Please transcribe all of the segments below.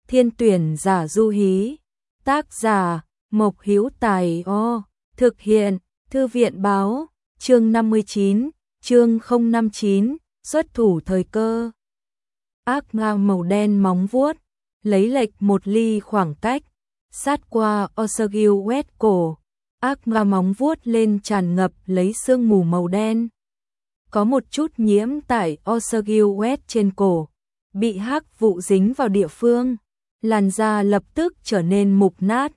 Thiên tuyển giả du hí. Tác giả Mộc Hữu Tài. Thực hiện Thư viện báo. Chương 59, chương 059, xuất thủ thời cơ. Ác ma màu đen móng vuốt, lấy lệch một ly khoảng cách, sát qua Osagil West cổ. Ác ma móng vuốt lên tràn ngập lấy sương mù màu đen. Có một chút nhiễm tại Osagil West trên cổ, bị hắc vụ dính vào địa phương. Làn da lập tức trở nên mục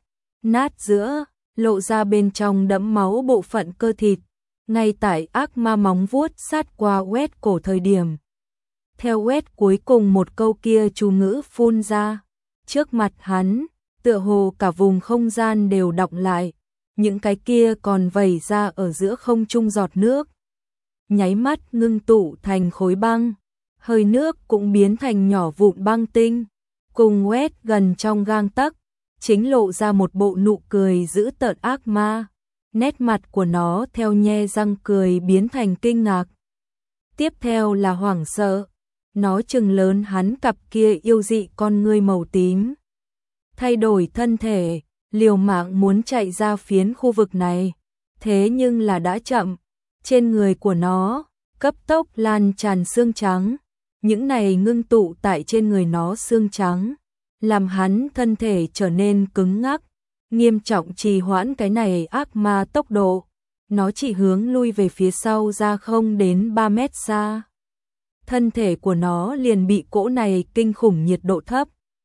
nát giữa, lộ ra bên trong đẫm máu bộ phận cơ thịt. Ngay tại ác ma móng vuốt sát qua West cổ thời điểm. Theo West cuối cùng một câu kia chú ngữ phun ra, trước mặt hắn, tựa hồ cả vùng không gian đều đọng lại, những cái kia còn vẩy ra ở giữa không trung giọt nước. Nháy mắt ngưng tụ thành khối băng, hơi nước cũng biến thành nhỏ vụn băng tinh, cùng West gần trong gang tấc, chính lộ ra một bộ nụ cười dữ tợn ác ma. Nét mặt của nó theo nhe răng cười biến thành kinh ngạc. Tiếp theo là hoảng sợ. Nó trừng lớn hắn cặp kia yêu dị con ngươi màu tím. Thay đổi thân thể, liều mạng muốn chạy ra phiến khu vực này. Thế nhưng là đã chậm. Trên người của nó, cấp tốc lan tràn xương trắng. Những này ngưng tụ tại trên người nó xương trắng, làm hắn thân thể trở nên cứng ngắc. Nghiêm trọng trì hoãn cái này ác ma tốc độ, nó chỉ hướng lui về phía sau ra không đến 3 mét xa. Thân thể của nó liền bị cỗ này kinh khủng nhiệt độ thấp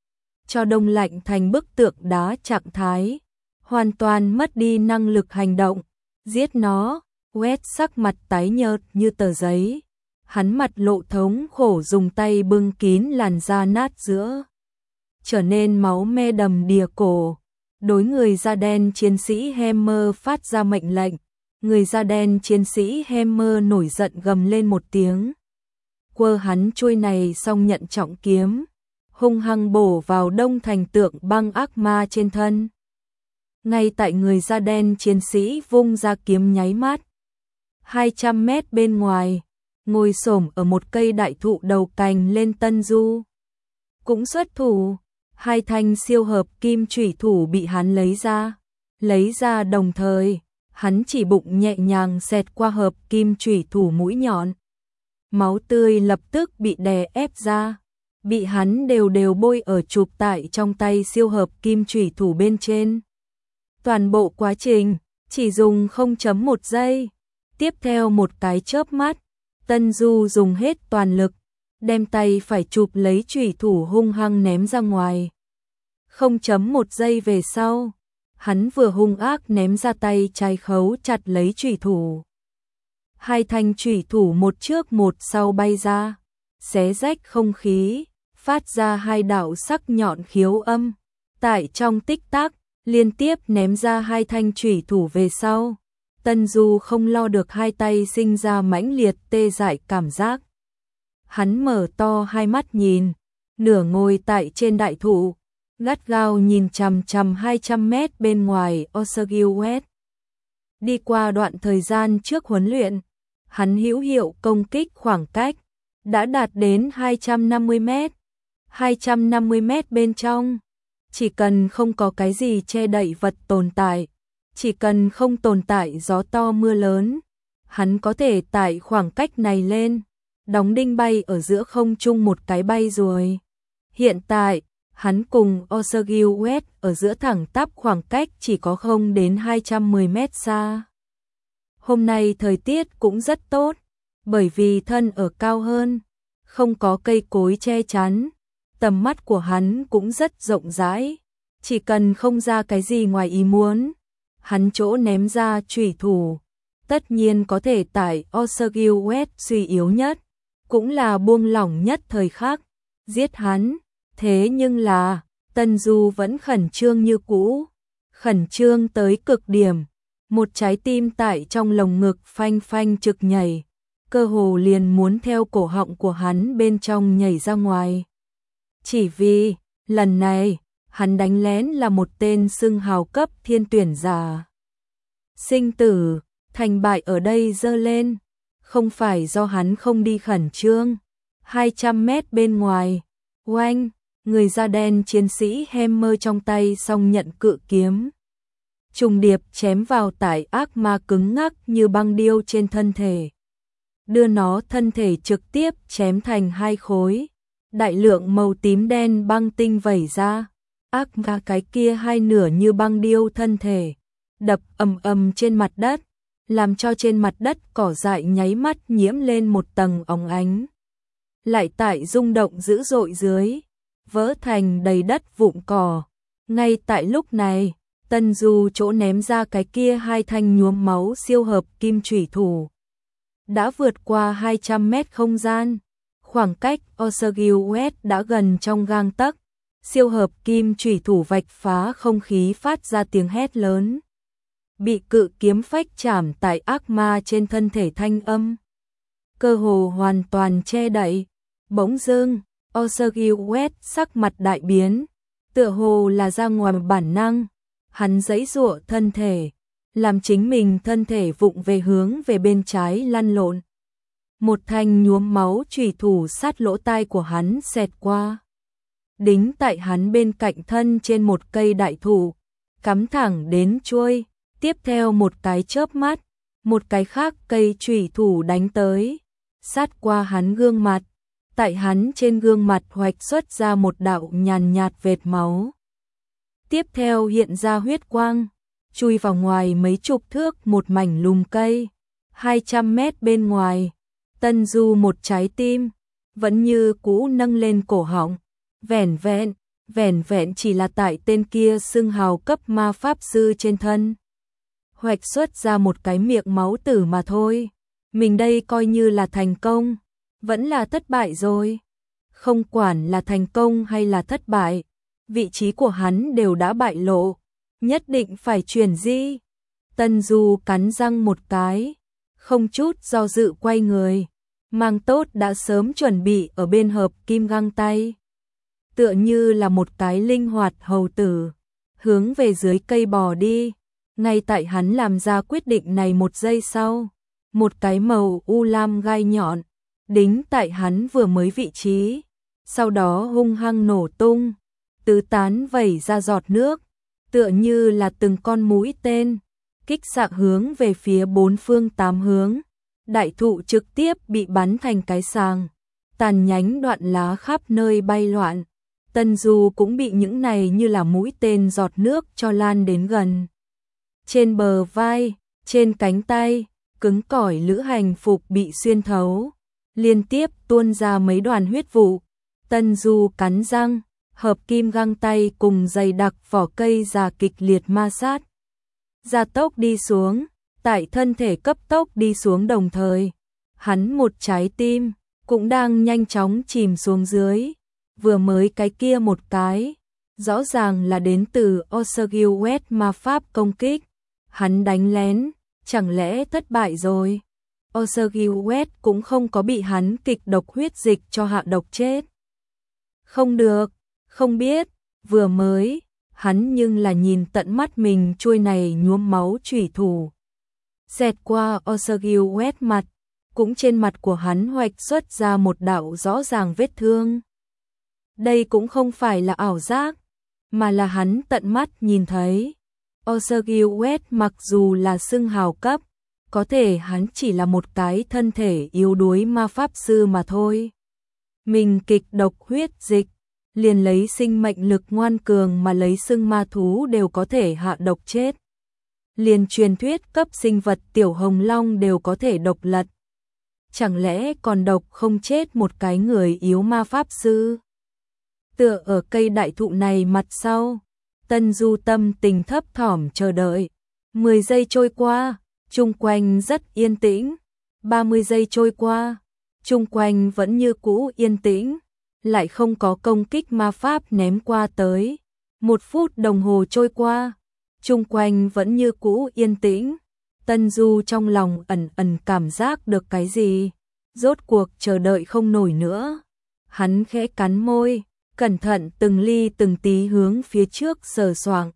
cho đông lạnh thành bức tượng đá trạng thái, hoàn toàn mất đi năng lực hành động. Giết nó. West sắc mặt tái nhợt như tờ giấy, hắn mặt lộ thống khổ dùng tay bưng kín làn da nát giữa, trở nên máu me đầm đìa cổ. Đối người da đen chiến sĩ Hammer phát ra mệnh lệnh, người da đen chiến sĩ Hammer nổi giận gầm lên một tiếng. Quơ hắn chuôi này xong nhận trọng kiếm, hung hăng bổ vào đông thành tượng băng ác ma trên thân. Ngay tại người da đen chiến sĩ vung ra kiếm nháy mắt, 200 mét bên ngoài, ngồi xổm ở một cây đại thụ đầu cành lên Tân Du cũng xuất thủ. 2 thanh siêu hợp kim chủy thủ bị hắn lấy ra đồng thời, hắn chỉ bụng nhẹ nhàng xẹt qua hợp kim chủy thủ mũi nhọn. Máu tươi lập tức bị đè ép ra, bị hắn đều bôi ở chụp tại trong tay siêu hợp kim chủy thủ bên trên. Toàn bộ quá trình chỉ dùng 0.1 giây. Tiếp theo một cái chớp mắt, Tân Du dùng hết toàn lực, đem tay phải chụp lấy chủy thủ hung hăng ném ra ngoài. 0.1 giây về sau, hắn vừa hung ác ném ra tay trái khấu chặt lấy chủy thủ. 2 thanh chủy thủ một trước một sau bay ra, xé rách không khí, phát ra 2 đạo sắc nhọn khiếu âm. Tại trong tích tắc, liên tiếp ném ra 2 thanh chủy thủ về sau, Tân Du không lo được 2 tay sinh ra mãnh liệt tê dại cảm giác. Hắn mở to 2 mắt nhìn, nửa ngồi tại trên đại thụ, gắt gao nhìn chằm chằm 200 mét bên ngoài Osagil West. Đi qua đoạn thời gian trước huấn luyện, hắn hữu hiệu công kích khoảng cách đã đạt đến 250 mét. 250 mét bên trong, chỉ cần không có cái gì che đậy vật tồn tại, chỉ cần không tồn tại gió to mưa lớn, hắn có thể tại khoảng cách này lên, đóng đinh bay ở giữa không trung một cái bay rồi. Hiện tại, hắn cùng Osagil West ở giữa thẳng tắp khoảng cách chỉ có không đến 210 mét xa. Hôm nay thời tiết cũng rất tốt, bởi vì thân ở cao hơn, không có cây cối che chắn, tầm mắt của hắn cũng rất rộng rãi, chỉ cần không ra cái gì ngoài ý muốn, hắn chỗ ném ra chủy thủ, tất nhiên có thể tại Osagil West suy yếu nhất, cũng là buông lỏng nhất thời khắc, giết hắn. Thế nhưng là, Tân Du vẫn khẩn trương như cũ, khẩn trương tới cực điểm, một trái tim tại trong lồng ngực phanh phanh trực nhảy, cơ hồ liền muốn theo cổ họng của hắn bên trong nhảy ra ngoài. Chỉ vì, lần này, hắn đánh lén là một tên xưng hào cấp thiên tuyển giả. Sinh tử, thành bại ở đây dơ lên, không phải do hắn không đi khẩn trương. 200 mét bên ngoài, oanh, người da đen chiến sĩ Hammer trong tay song nhận cự kiếm. Trùng điệp chém vào tại ác ma cứng ngắc như băng điêu trên thân thể. Đưa nó thân thể trực tiếp chém thành hai khối. Đại lượng màu tím đen băng tinh vẩy ra. Ác ma cái kia hai nửa như băng điêu thân thể. Đập ầm ầm trên mặt đất. Làm cho trên mặt đất cỏ dại nháy mắt nhiễm lên một tầng óng ánh. Lại tại rung động dữ dội dưới. Vỡ thành đầy đất vụn cỏ. Ngay tại lúc này, Tân Du chỗ ném ra cái kia hai thanh nhuốm máu siêu hợp kim chủy thủ. Đã vượt qua 200 mét không gian. Khoảng cách Osagil đã gần trong gang tấc. Siêu hợp kim chủy thủ vạch phá không khí phát ra tiếng hét lớn. Bị cự kiếm phách chạm tại ác ma trên thân thể thanh âm. Cơ hồ hoàn toàn che đậy. Bỗng dưng, Osagil sắc mặt đại biến. Tựa hồ là ra ngoài bản năng. Hắn giãy giụa thân thể. Làm chính mình thân thể vụng về hướng về bên trái lăn lộn. Một thanh nhuốm máu chủy thủ sát lỗ tai của hắn xẹt qua. Đính tại hắn bên cạnh thân trên một cây đại thụ. Cắm thẳng đến chuôi. Tiếp theo một cái chớp mắt. Một cái khác cây chủy thủ đánh tới. Sát qua hắn gương mặt. Tại hắn trên gương mặt hoạch xuất ra một đạo nhàn nhạt vệt máu. Tiếp theo hiện ra huyết quang. Chui vào ngoài mấy chục thước một mảnh lùm cây. 200 mét bên ngoài. Tân Du một trái tim. Vẫn như cũ nâng lên cổ họng. Vẻn vẹn chỉ là tại tên kia xưng hào cấp ma pháp sư trên thân. Hoạch xuất ra một cái miệng máu tử mà thôi. Mình đây coi như là thành công. Vẫn là thất bại rồi. Không quản là thành công hay là thất bại. Vị trí của hắn đều đã bại lộ. Nhất định phải chuyển di. Tân Du cắn răng một cái. Không chút do dự quay người. Mang tốt đã sớm chuẩn bị ở bên hợp kim găng tay. Tựa như là một cái linh hoạt hầu tử. Hướng về dưới cây bò đi. Ngay tại hắn làm ra quyết định này một giây sau. Một cái màu u lam gai nhọn. Đính tại hắn vừa mới vị trí. Sau đó hung hăng nổ tung. Tứ tán vẩy ra giọt nước. Tựa như là từng con mũi tên. Kích xạ hướng về phía bốn phương tám hướng. Đại thụ trực tiếp bị bắn thành cái sàng. Tàn nhánh đoạn lá khắp nơi bay loạn. Tân Du cũng bị những này như là mũi tên giọt nước cho lan đến gần. Trên bờ vai, trên cánh tay, cứng cỏi lữ hành phục bị xuyên thấu. Liên tiếp tuôn ra mấy đoàn huyết vụ. Tân Du cắn răng, hợp kim găng tay cùng dày đặc vỏ cây già kịch liệt ma sát. Gia tốc đi xuống, tại thân thể cấp tốc đi xuống đồng thời. Hắn một trái tim, cũng đang nhanh chóng chìm xuống dưới. Vừa mới cái kia một cái, rõ ràng là đến từ Osagil ma pháp công kích. Hắn đánh lén, chẳng lẽ thất bại rồi? Osagil cũng không có bị hắn kịch độc huyết dịch cho hạ độc chết. Không được, không biết, vừa mới, hắn nhưng là nhìn tận mắt mình chuôi này nhuốm máu chủy thủ. Xẹt qua Osagil mặt, cũng trên mặt của hắn hoạch xuất ra một đạo rõ ràng vết thương. Đây cũng không phải là ảo giác, mà là hắn tận mắt nhìn thấy. Osagil mặc dù là xưng hào cấp, có thể hắn chỉ là một cái thân thể yếu đuối ma pháp sư mà thôi. Mình kịch độc huyết dịch, liền lấy sinh mệnh lực ngoan cường mà lấy xưng ma thú đều có thể hạ độc chết. Liền truyền thuyết cấp sinh vật tiểu hồng long đều có thể độc lật. Chẳng lẽ còn độc không chết một cái người yếu ma pháp sư? Tựa ở cây đại thụ này mặt sau, Tân Du tâm tình thấp thỏm chờ đợi. 10 giây trôi qua, chung quanh rất yên tĩnh. 30 giây trôi qua, chung quanh vẫn như cũ yên tĩnh, lại không có công kích ma pháp ném qua tới. 1 phút đồng hồ trôi qua, chung quanh vẫn như cũ yên tĩnh. Tân Du trong lòng ẩn ẩn cảm giác được cái gì, rốt cuộc chờ đợi không nổi nữa. Hắn khẽ cắn môi, cẩn thận từng ly từng tí hướng phía trước sờ soạng.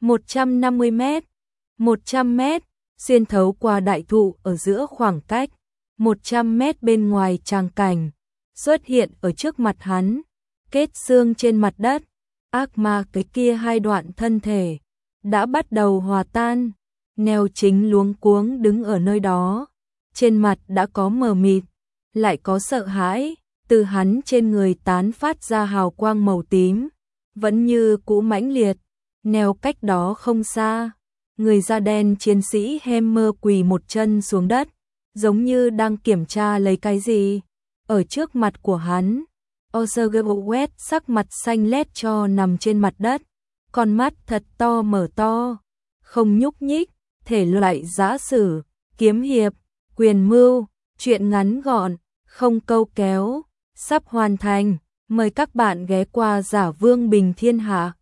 150 mét, 100 mét, xuyên thấu qua đại thụ ở giữa khoảng cách 100 mét bên ngoài tràng cảnh, xuất hiện ở trước mặt hắn. kết xương trên mặt đất, ác ma cái kia hai đoạn thân thể đã bắt đầu hòa tan. Neo Chính luống cuống đứng ở nơi đó, trên mặt đã có mờ mịt, lại có sợ hãi, từ hắn trên người tán phát ra hào quang màu tím, vẫn như cũ mãnh liệt. Neo cách đó không xa, người da đen chiến sĩ Hammer quỳ một chân xuống đất, giống như đang kiểm tra lấy cái gì. Ở trước mặt của hắn, Osgood sắc mặt xanh lét cho nằm trên mặt đất, con mắt thật to mở to, không nhúc nhích. Thể loại giã sử, kiếm hiệp, quyền mưu, truyện ngắn gọn, không câu kéo, sắp hoàn thành. Mời các bạn ghé qua Giả Vương Bình Thiên Hạ.